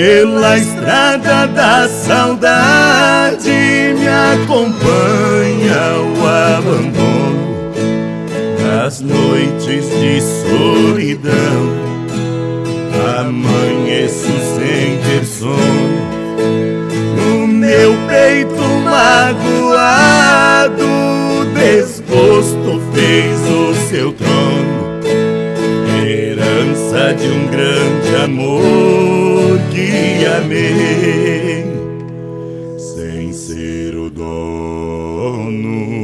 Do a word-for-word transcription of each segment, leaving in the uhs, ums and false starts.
Pela estrada da saudade me acompanha o abandono. Nas noites de solidão amanheço sem ter sono. No meu peito magoado, desgosto fez o seu trono. Herança de um grande amor que amei sem ser o dono.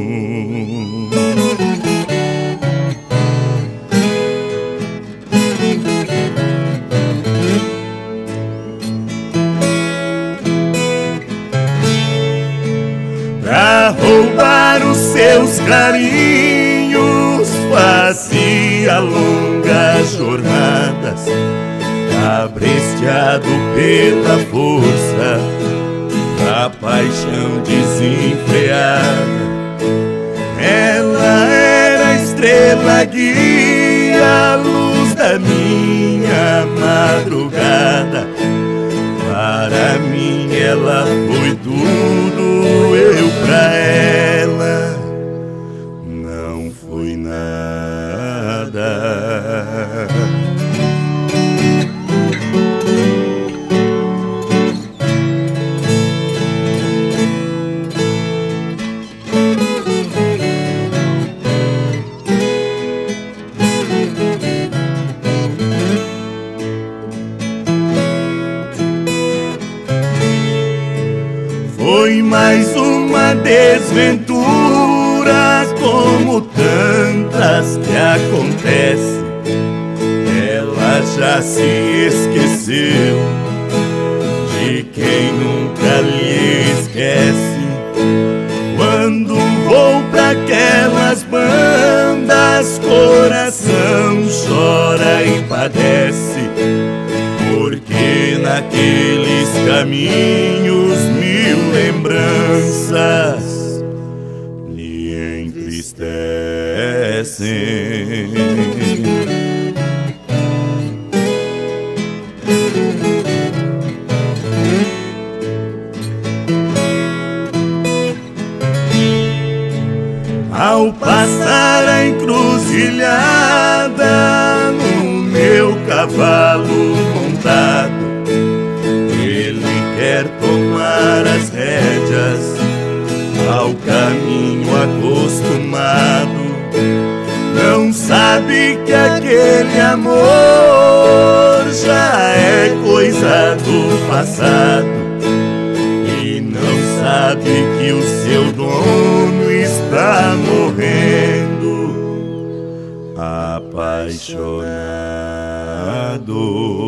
Pra roubar os seus carinhos fazia longas jornadas, abresteado pela força da paixão desenfreada. Ela era a estrela guia, a luz da minha madrugada. Para mim ela foi tudo, eu pra ela não fui nada. Foi mais uma desventura, como tantas que acontece. Ela já se esqueceu de quem nunca lhe esquece. Quando vou pra aquelas bandas, coração chora e padece, porque naqueles caminhos mil lembranças lhe entristecem. Ao passar a encruzilhada no meu cavalo montado, ele quer tomar as rédeas ao caminho acostumado. Não sabe que aquele amor já é coisa do passado, e não sabe que o seu dono está morrendo apaixonado.